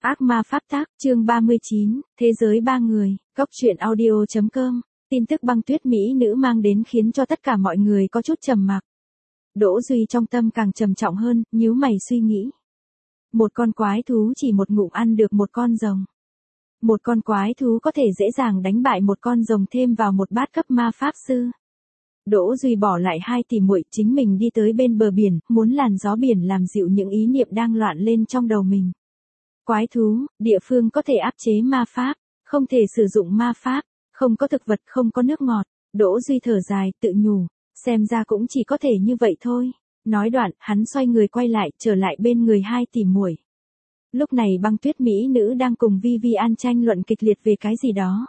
Ác ma pháp tác, chương 39, Thế giới ba người, góc truyện audio.com, tin tức băng tuyết Mỹ nữ mang đến khiến cho tất cả mọi người có chút trầm mặc. Đỗ Duy trong tâm càng trầm trọng hơn, nhíu mày suy nghĩ. Một con quái thú chỉ một ngụm ăn được một con rồng. Một con quái thú có thể dễ dàng đánh bại một con rồng thêm vào một bát cấp ma pháp sư. Đỗ Duy bỏ lại hai tỷ muội chính mình đi tới bên bờ biển, muốn làn gió biển làm dịu những ý niệm đang loạn lên trong đầu mình. Quái thú, địa phương có thể áp chế ma pháp, không thể sử dụng ma pháp, không có thực vật, không có nước ngọt. Đỗ Duy thở dài, tự nhủ, xem ra cũng chỉ có thể như vậy thôi. Nói đoạn, hắn xoay người quay lại, trở lại bên người hai tỷ muội. Lúc này băng tuyết Mỹ nữ đang cùng Vivian tranh luận kịch liệt về cái gì đó.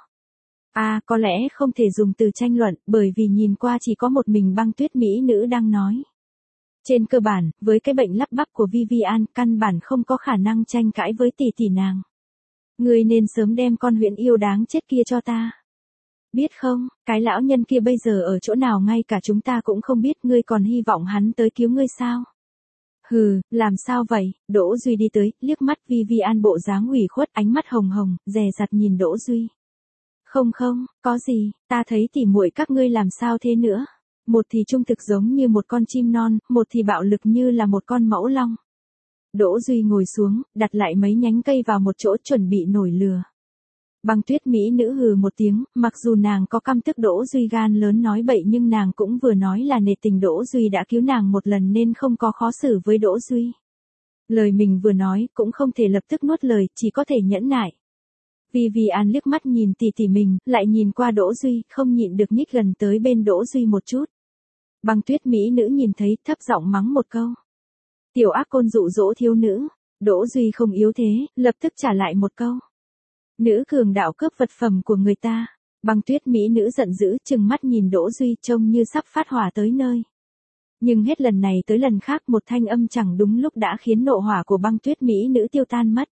Có lẽ không thể dùng từ tranh luận, bởi vì nhìn qua chỉ có một mình băng tuyết Mỹ nữ đang nói. Trên cơ bản, với cái bệnh lắp bắp của Vivian, căn bản không có khả năng tranh cãi với tỷ tỷ nàng. Ngươi nên sớm đem con huyễn yêu đáng chết kia cho ta. Biết không, cái lão nhân kia bây giờ ở chỗ nào ngay cả chúng ta cũng không biết, ngươi còn hy vọng hắn tới cứu ngươi sao? Hừ, làm sao vậy? Đỗ Duy đi tới, liếc mắt Vivian bộ dáng ủy khuất, ánh mắt hồng hồng, dè dặt nhìn Đỗ Duy. Không, có gì, ta thấy tỉ muội các ngươi làm sao thế nữa? Một thì trung thực giống như một con chim non, một thì bạo lực như là một con mẫu long. Đỗ Duy ngồi xuống, đặt lại mấy nhánh cây vào một chỗ chuẩn bị nổi lửa. Băng tuyết Mỹ nữ hừ một tiếng, mặc dù nàng có căm tức Đỗ Duy gan lớn nói bậy nhưng nàng cũng vừa nói là nể tình Đỗ Duy đã cứu nàng một lần nên không có khó xử với Đỗ Duy. Lời mình vừa nói cũng không thể lập tức nuốt lời, chỉ có thể nhẫn nại. Vivian liếc mắt nhìn tỷ tỷ mình, lại nhìn qua Đỗ Duy, không nhịn được nhích gần tới bên Đỗ Duy một chút. Băng tuyết Mỹ nữ nhìn thấy, thấp giọng mắng một câu. Tiểu ác côn dụ dỗ thiếu nữ. Đỗ Duy không yếu thế, lập tức trả lại một câu. Nữ cường đạo cướp vật phẩm của người ta. Băng tuyết Mỹ nữ giận dữ, trừng mắt nhìn Đỗ Duy trông như sắp phát hỏa tới nơi. Nhưng hết lần này tới lần khác một thanh âm chẳng đúng lúc đã khiến nộ hỏa của băng tuyết Mỹ nữ tiêu tan mất.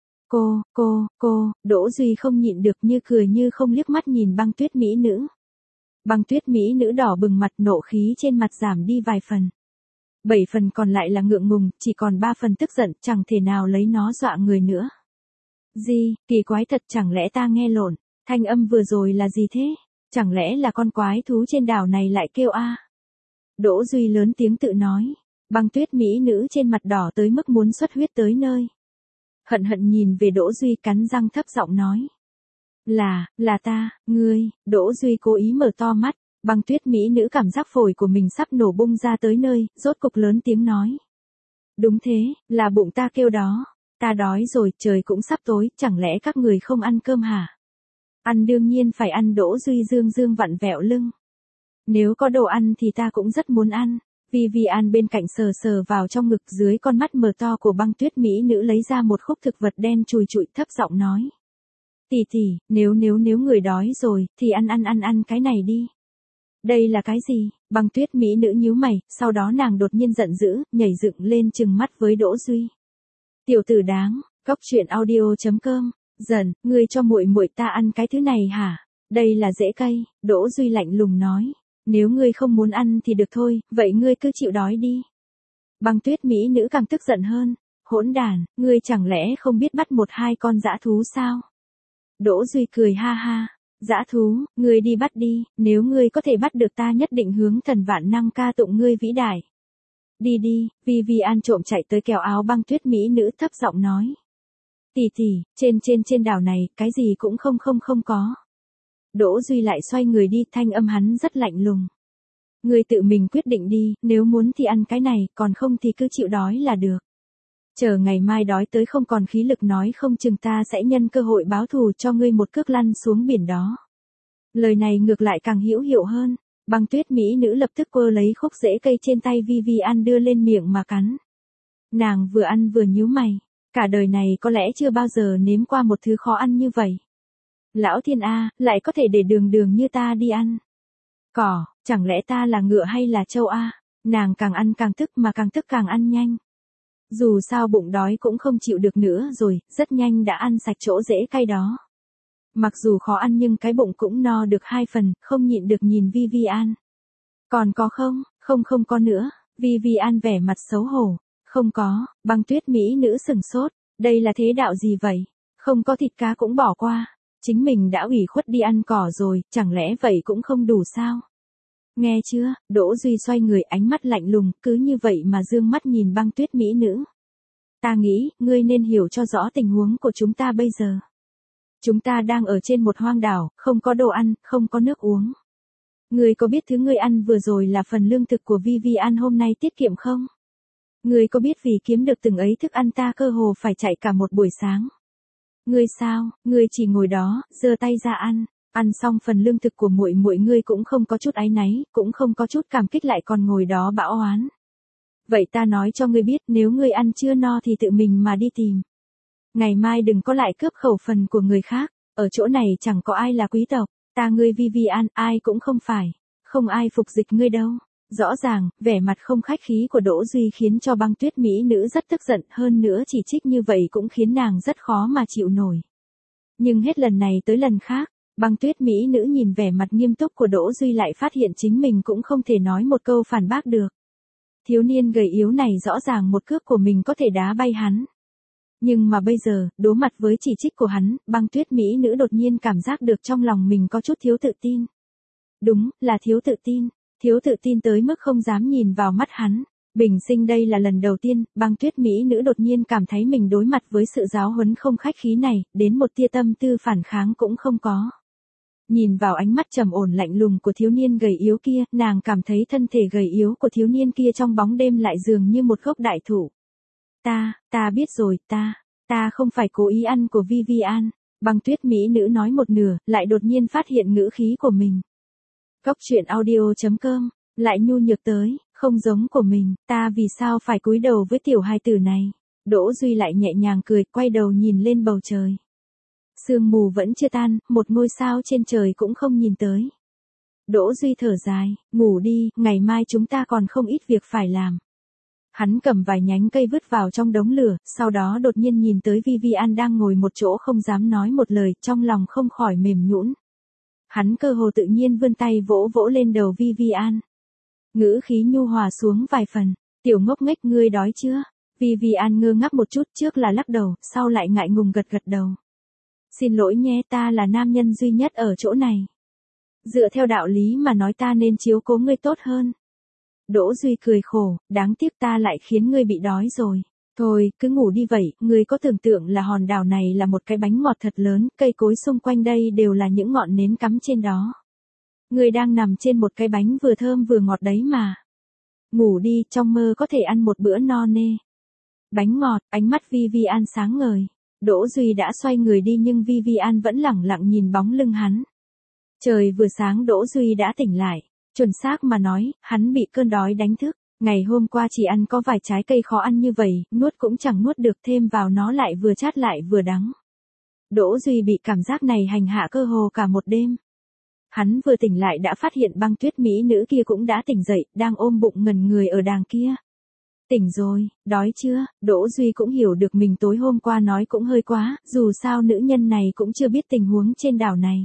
Cô, Đỗ Duy không nhịn được như cười như không liếc mắt nhìn băng tuyết Mỹ nữ. Băng tuyết Mỹ nữ đỏ bừng mặt, nộ khí trên mặt giảm đi vài phần. 7 phần còn lại là ngượng ngùng, chỉ còn 3 phần tức giận, chẳng thể nào lấy nó dọa người nữa. Gì, kỳ quái thật, chẳng lẽ ta nghe lộn, thanh âm vừa rồi là gì thế? Chẳng lẽ là con quái thú trên đảo này lại kêu a? Đỗ Duy lớn tiếng tự nói, băng tuyết Mỹ nữ trên mặt đỏ tới mức muốn xuất huyết tới nơi. Hận nhìn về Đỗ Duy cắn răng thấp giọng nói. Là ta, ngươi. Đỗ Duy cố ý mở to mắt, băng tuyết Mỹ nữ cảm giác phổi của mình sắp nổ bung ra tới nơi, rốt cục lớn tiếng nói. Đúng thế, là bụng ta kêu đó. Ta đói rồi, trời cũng sắp tối, chẳng lẽ các người không ăn cơm hả? Ăn đương nhiên phải ăn. Đỗ Duy dương vặn vẹo lưng. Nếu có đồ ăn thì ta cũng rất muốn ăn. Vivian bên cạnh sờ vào trong ngực, dưới con mắt mờ to của băng tuyết Mỹ nữ lấy ra một khúc thực vật đen chùi chụi, thấp giọng nói. Tỷ, nếu người đói rồi, thì ăn cái này đi. Đây là cái gì? Băng tuyết Mỹ nữ nhíu mày, sau đó nàng đột nhiên giận dữ, nhảy dựng lên trừng mắt với Đỗ Duy. Tiểu tử đáng, góc truyện audio.com, giận, ngươi cho muội ta ăn cái thứ này hả? Đây là rễ cây. Đỗ Duy lạnh lùng nói. Nếu ngươi không muốn ăn thì được thôi, vậy ngươi cứ chịu đói đi. Băng tuyết Mỹ nữ càng tức giận hơn. Hỗn đàn, ngươi chẳng lẽ không biết bắt 1-2 con dã thú sao? Đỗ Duy cười ha ha. Dã thú, ngươi đi bắt đi, nếu ngươi có thể bắt được ta nhất định hướng thần vạn năng ca tụng ngươi vĩ đại. Đi, Vivian trộm chạy tới kéo áo băng tuyết Mỹ nữ, thấp giọng nói. Tỷ, trên đảo này, cái gì cũng không có. Đỗ Duy lại xoay người đi, thanh âm hắn rất lạnh lùng. Ngươi tự mình quyết định đi, nếu muốn thì ăn cái này, còn không thì cứ chịu đói là được. Chờ ngày mai đói tới không còn khí lực nói không chừng ta sẽ nhân cơ hội báo thù cho ngươi một cước lăn xuống biển đó. Lời này ngược lại càng hữu hiệu hơn. Băng tuyết Mỹ nữ lập tức quơ lấy khúc rễ cây trên tay Vivian đưa lên miệng mà cắn. Nàng vừa ăn vừa nhíu mày. Cả đời này có lẽ chưa bao giờ nếm qua một thứ khó ăn như vậy. Lão thiên A, lại có thể để đường như ta đi ăn. Cỏ, chẳng lẽ ta là ngựa hay là trâu A? Nàng càng ăn càng tức mà càng tức càng ăn nhanh. Dù sao bụng đói cũng không chịu được nữa rồi, rất nhanh đã ăn sạch chỗ rễ cây đó. Mặc dù khó ăn nhưng cái bụng cũng no được 2 phần, không nhịn được nhìn Vivian. Còn có không? Không có nữa. Vivian vẻ mặt xấu hổ. Không có. Băng tuyết Mỹ nữ sừng sốt. Đây là thế đạo gì vậy? Không có thịt cá cũng bỏ qua. Chính mình đã ủy khuất đi ăn cỏ rồi, chẳng lẽ vậy cũng không đủ sao? Nghe chưa, Đỗ Duy xoay người ánh mắt lạnh lùng, cứ như vậy mà dương mắt nhìn Băng Tuyết mỹ nữ. Ta nghĩ, ngươi nên hiểu cho rõ tình huống của chúng ta bây giờ. Chúng ta đang ở trên một hoang đảo, không có đồ ăn, không có nước uống. Ngươi có biết thứ ngươi ăn vừa rồi là phần lương thực của Vivian hôm nay tiết kiệm không? Ngươi có biết vì kiếm được từng ấy thức ăn ta cơ hồ phải chạy cả một buổi sáng? Ngươi sao, ngươi chỉ ngồi đó, giơ tay ra ăn. Ăn xong phần lương thực của muội muội ngươi cũng không có chút áy náy, cũng không có chút cảm kích lại còn ngồi đó bão oán. Vậy ta nói cho ngươi biết, nếu ngươi ăn chưa no thì tự mình mà đi tìm. Ngày mai đừng có lại cướp khẩu phần của người khác, ở chỗ này chẳng có ai là quý tộc, ta ngươi Vivian, ai cũng không phải, không ai phục dịch ngươi đâu. Rõ ràng, vẻ mặt không khách khí của Đỗ Duy khiến cho Băng Tuyết mỹ nữ rất tức giận, hơn nữa chỉ trích như vậy cũng khiến nàng rất khó mà chịu nổi. Nhưng hết lần này tới lần khác, Băng Tuyết mỹ nữ nhìn vẻ mặt nghiêm túc của Đỗ Duy lại phát hiện chính mình cũng không thể nói một câu phản bác được. Thiếu niên gầy yếu này rõ ràng một cước của mình có thể đá bay hắn. Nhưng mà bây giờ, đối mặt với chỉ trích của hắn, Băng Tuyết mỹ nữ đột nhiên cảm giác được trong lòng mình có chút thiếu tự tin. Đúng, là thiếu tự tin tới mức không dám nhìn vào mắt hắn. Bình sinh đây là lần đầu tiên, Băng Tuyết mỹ nữ đột nhiên cảm thấy mình đối mặt với sự giáo huấn không khách khí này, đến một tia tâm tư phản kháng cũng không có. Nhìn vào ánh mắt trầm ổn lạnh lùng của thiếu niên gầy yếu kia, nàng cảm thấy thân thể gầy yếu của thiếu niên kia trong bóng đêm lại dường như một gốc đại thụ. Ta biết rồi, ta không phải cố ý ăn của Vivian. Băng Tuyết mỹ nữ nói một nửa, lại đột nhiên phát hiện ngữ khí của mình. Góc truyện audio.com, lại nhu nhược tới, không giống của mình, ta vì sao phải cúi đầu với tiểu hài tử này. Đỗ Duy lại nhẹ nhàng cười, quay đầu nhìn lên bầu trời. Sương mù vẫn chưa tan, một ngôi sao trên trời cũng không nhìn tới. Đỗ Duy thở dài, ngủ đi, ngày mai chúng ta còn không ít việc phải làm. Hắn cầm vài nhánh cây vứt vào trong đống lửa, sau đó đột nhiên nhìn tới Vivian đang ngồi một chỗ không dám nói một lời, trong lòng không khỏi mềm nhũn. Hắn cơ hồ tự nhiên vươn tay vỗ vỗ lên đầu Vivian. Ngữ khí nhu hòa xuống vài phần, tiểu ngốc nghếch ngươi đói chưa? Vivian ngơ ngác một chút, trước là lắc đầu, sau lại ngại ngùng gật gật đầu. Xin lỗi nhé, ta là nam nhân duy nhất ở chỗ này. Dựa theo đạo lý mà nói ta nên chiếu cố ngươi tốt hơn. Đỗ Duy cười khổ, đáng tiếc ta lại khiến ngươi bị đói rồi. Thôi, cứ ngủ đi vậy, ngươi có tưởng tượng là hòn đảo này là một cái bánh ngọt thật lớn, cây cối xung quanh đây đều là những ngọn nến cắm trên đó. Ngươi đang nằm trên một cái bánh vừa thơm vừa ngọt đấy mà. Ngủ đi, trong mơ có thể ăn một bữa no nê. Bánh ngọt, ánh mắt Vivian sáng ngời. Đỗ Duy đã xoay người đi nhưng Vivian vẫn lẳng lặng nhìn bóng lưng hắn. Trời vừa sáng Đỗ Duy đã tỉnh lại. Chuẩn xác mà nói, hắn bị cơn đói đánh thức. Ngày hôm qua chỉ ăn có vài trái cây khó ăn như vậy, nuốt cũng chẳng nuốt được, thêm vào nó lại vừa chát lại vừa đắng. Đỗ Duy bị cảm giác này hành hạ cơ hồ cả một đêm. Hắn vừa tỉnh lại đã phát hiện Băng Tuyết mỹ nữ kia cũng đã tỉnh dậy, đang ôm bụng ngẩn người ở đàng kia. Tỉnh rồi, đói chưa? Đỗ Duy cũng hiểu được mình tối hôm qua nói cũng hơi quá, dù sao nữ nhân này cũng chưa biết tình huống trên đảo này.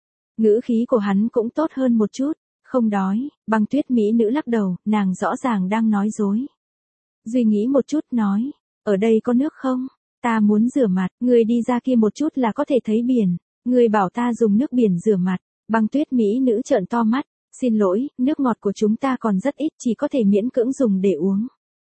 Ngữ khí của hắn cũng tốt hơn một chút. Không đói, Băng Tuyết mỹ nữ lắc đầu, nàng rõ ràng đang nói dối. Duy nghĩ một chút nói, ở đây có nước không? Ta muốn rửa mặt, ngươi đi ra kia một chút là có thể thấy biển. Ngươi bảo ta dùng nước biển rửa mặt. Băng Tuyết mỹ nữ trợn to mắt, xin lỗi, nước ngọt của chúng ta còn rất ít, chỉ có thể miễn cưỡng dùng để uống.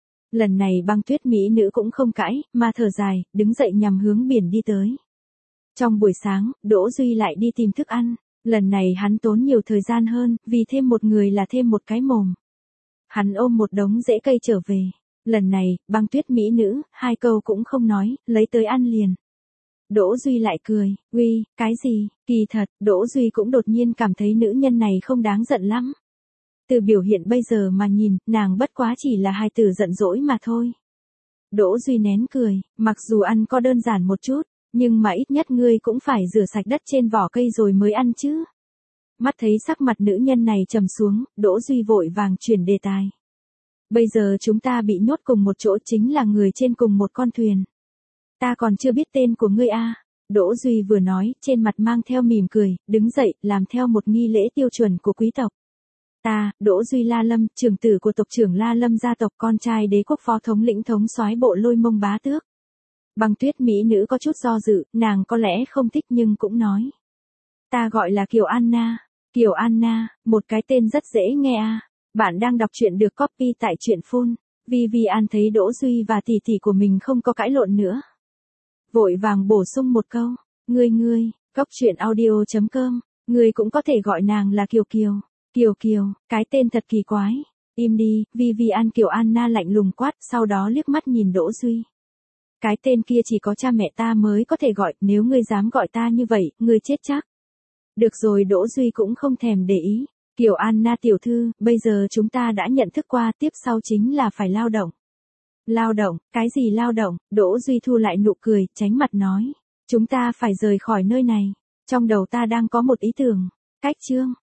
Lần này Băng Tuyết mỹ nữ cũng không cãi, mà thở dài, đứng dậy nhằm hướng biển đi tới. Trong buổi sáng, Đỗ Duy lại đi tìm thức ăn. Lần này hắn tốn nhiều thời gian hơn, vì thêm một người là thêm một cái mồm. Hắn ôm một đống rễ cây trở về. Lần này, Băng Tuyết mỹ nữ, hai câu cũng không nói, lấy tới ăn liền. Đỗ Duy lại cười, uy, cái gì, kỳ thật, Đỗ Duy cũng đột nhiên cảm thấy nữ nhân này không đáng giận lắm. Từ biểu hiện bây giờ mà nhìn, nàng bất quá chỉ là hài tử giận dỗi mà thôi. Đỗ Duy nén cười, mặc dù ăn có đơn giản một chút, nhưng mà ít nhất ngươi cũng phải rửa sạch đất trên vỏ cây rồi mới ăn chứ. Mắt thấy sắc mặt nữ nhân này trầm xuống, Đỗ Duy vội vàng chuyển đề tài. Bây giờ chúng ta bị nhốt cùng một chỗ, chính là người trên cùng một con thuyền. Ta còn chưa biết tên của ngươi a. Đỗ Duy vừa nói, trên mặt mang theo mỉm cười, đứng dậy, làm theo một nghi lễ tiêu chuẩn của quý tộc. Ta, Đỗ Duy La Lâm, trưởng tử của tộc trưởng La Lâm gia tộc, con trai đế quốc phó thống lĩnh thống soái bộ Lôi Mông Bá Tước. Băng Tuyết mỹ nữ có chút do dự, nàng có lẽ không thích nhưng cũng nói. Ta gọi là Kiều Anna. Kiều Anna, một cái tên rất dễ nghe à. Bạn đang đọc truyện được copy tại truyện Phun. Vivian thấy Đỗ Duy và tỷ tỷ của mình không có cãi lộn nữa. Vội vàng bổ sung một câu. Ngươi, cóc truyện audio.com. Ngươi cũng có thể gọi nàng là Kiều Kiều. Kiều Kiều, cái tên thật kỳ quái. Im đi, Vivian. Kiều Anna lạnh lùng quát, sau đó liếc mắt nhìn Đỗ Duy. Cái tên kia chỉ có cha mẹ ta mới có thể gọi, nếu ngươi dám gọi ta như vậy, ngươi chết chắc. Được rồi, Đỗ Duy cũng không thèm để ý. Kiều Anna tiểu thư, bây giờ chúng ta đã nhận thức qua, tiếp sau chính là phải lao động. Lao động, cái gì lao động? Đỗ Duy thu lại nụ cười, tránh mặt nói. Chúng ta phải rời khỏi nơi này. Trong đầu ta đang có một ý tưởng. Cách chương.